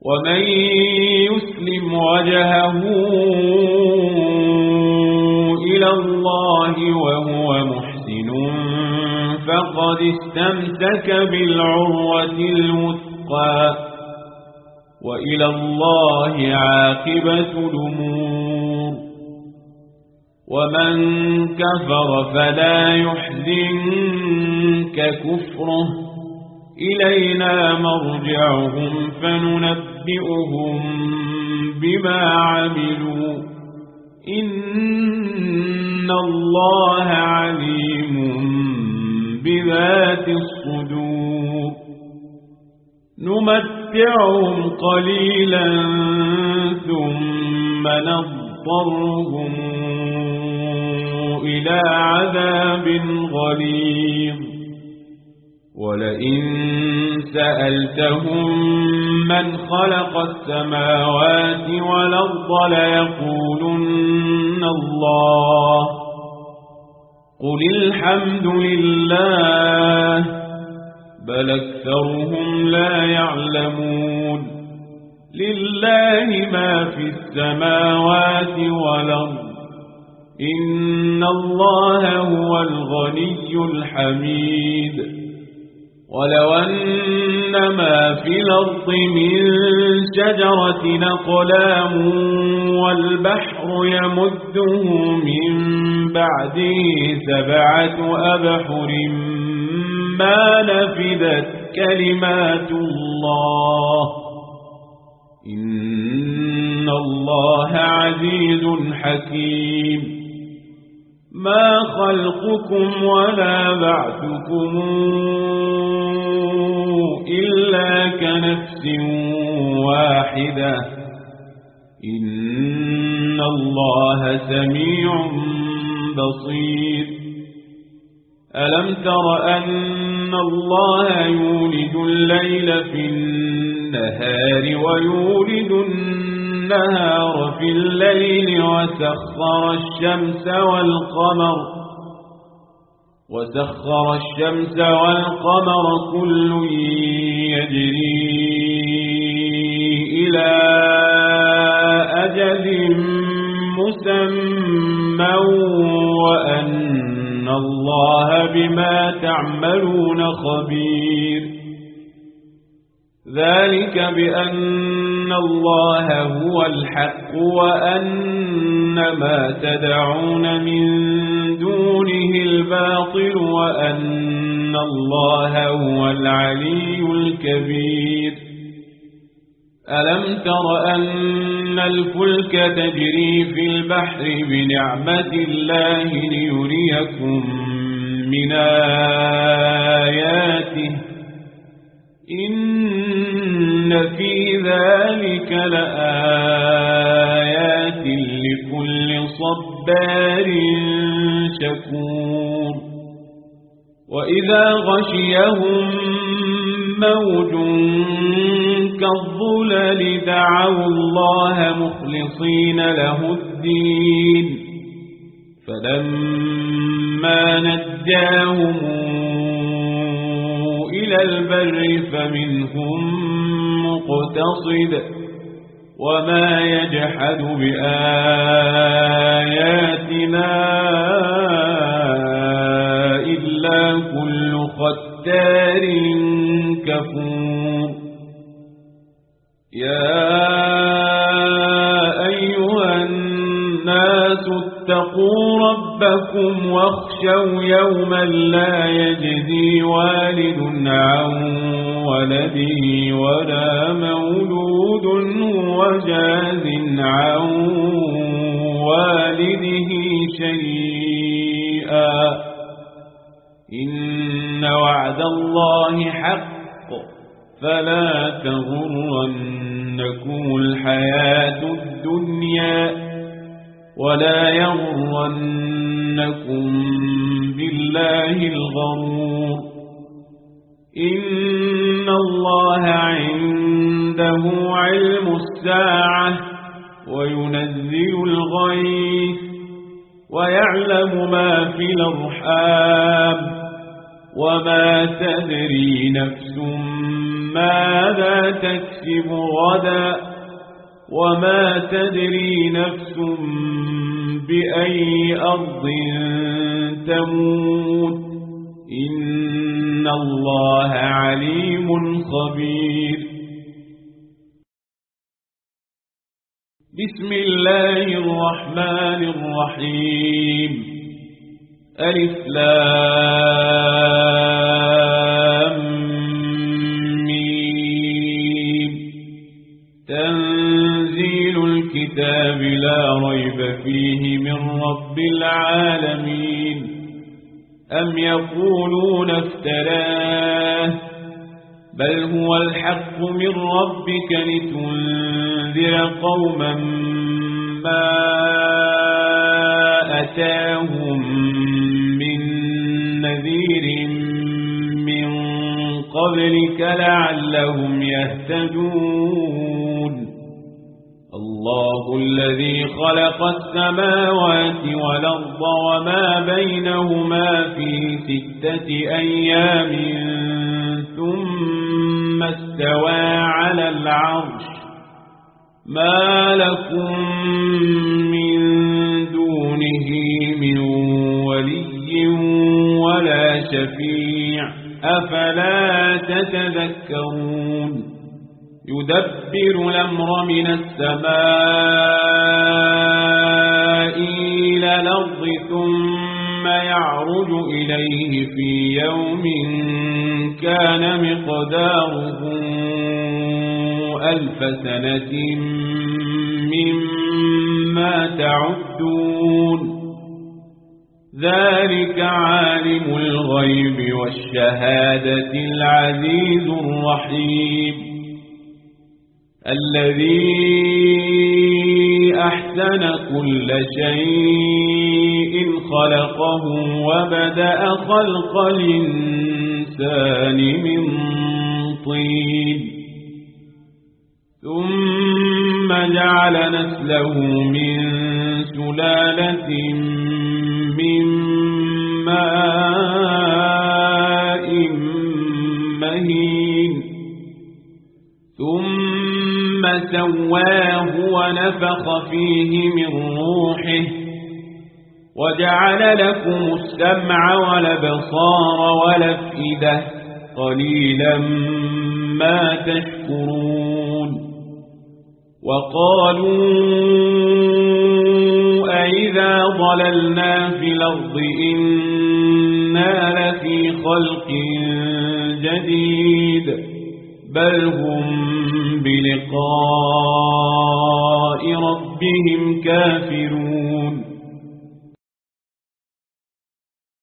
ومن يسلم وجهه إلى الله وهو محسن فقد استمسك بالعروة الوثقى وإلى الله عاقبة الأمور ومن كفر فلا يحزنك كفره إلينا مرجعهم فننبئهم بما عملوا إن الله عليم بذات الصدور نمتعهم قليلا ثم نضطرهم إلى عذاب غليظ ولئن سألتهم من خلق السماوات والأرض ليقولن الله قل الحمد لله بل أكثرهم لا يعلمون لله ما في السماوات والأرض إن الله هو الغني الحميد ولو أن ما في الأرض من شجرة أقلام والبحر يمده من بعده 7 أبحر ما نفدت كلمات الله إن الله عزيز حكيم ما خلقكم ولا بعثكم إلا كنفس واحدة إن الله سميع بصير ألم تر أن الله يولد الليل في النهار ويولد النهار في الليل وسخر الشمس والقمر كل يجري إلى أجل مسمى وأن الله بما تعملون خبير ذلك بأن الله هو الحق وأن ما تدعون من دونه الباطل وأن الله هو العلي الكبير ألم تر أن الفلك تجري في البحر بنعمة الله ليريكم من آياته إن في ذلك لآيات لكل صبار شكور وإذا غشيهم موج كالظلل دعوا الله مخلصين له الدين فلما نجاهم إلى البر فمنهم مقتصد وما يجحد بآياتنا إلا كل ختار كفور يا أيها الناس اتقوا ربكم واخشوا يوما لا يجزي والد عن ولده ولا مولود هو جاز عن والده شيئا إن وعد الله حق فلا تغرنكم الحياة الدنيا ولا يغرنكم بالله الغرور إن الله عنده علم الساعة وينزل الغيث ويعلم ما في الأرحام وما تدري نفس ماذا تكسب غدا وما تدري نفس بأي أرض تموت إن الله عليم خبير بسم الله الرحمن الرحيم ألف لام ميم تنزيل الكتاب لا ريب فيه من رب العالمين أم يقولون افتراه بل هو الحق من ربك لتنذر قوما ما أتاهم من نذير من قبلك لعلهم يهتدون الله الذي خلق السماوات والأرض وما بينهما في 6 أيام ثم استوى على العرش ما لكم من دونه من ولي ولا شفيع أفلا تتذكرون يدبر الأمر من السماء إلى الأرض ثم يعرج إليه في يوم كان مقداره 1000 سنة مما تعدون ذلك عالم الغيب والشهادة العزيز الرحيم الذي أحسن كل شيء خلقه وبدأ خلق الإنسان من طين ثم جعل نسله من سلالة من ماء مهين ثم سواه ونفخ فيه من روحه وجعل لكم السمع والأبصار والأفئدة قليلا ما تشكرون وقالوا أئذا ضللنا في الأرض إنا لفي خلق جديد بل هم بلقاء ربهم كافرون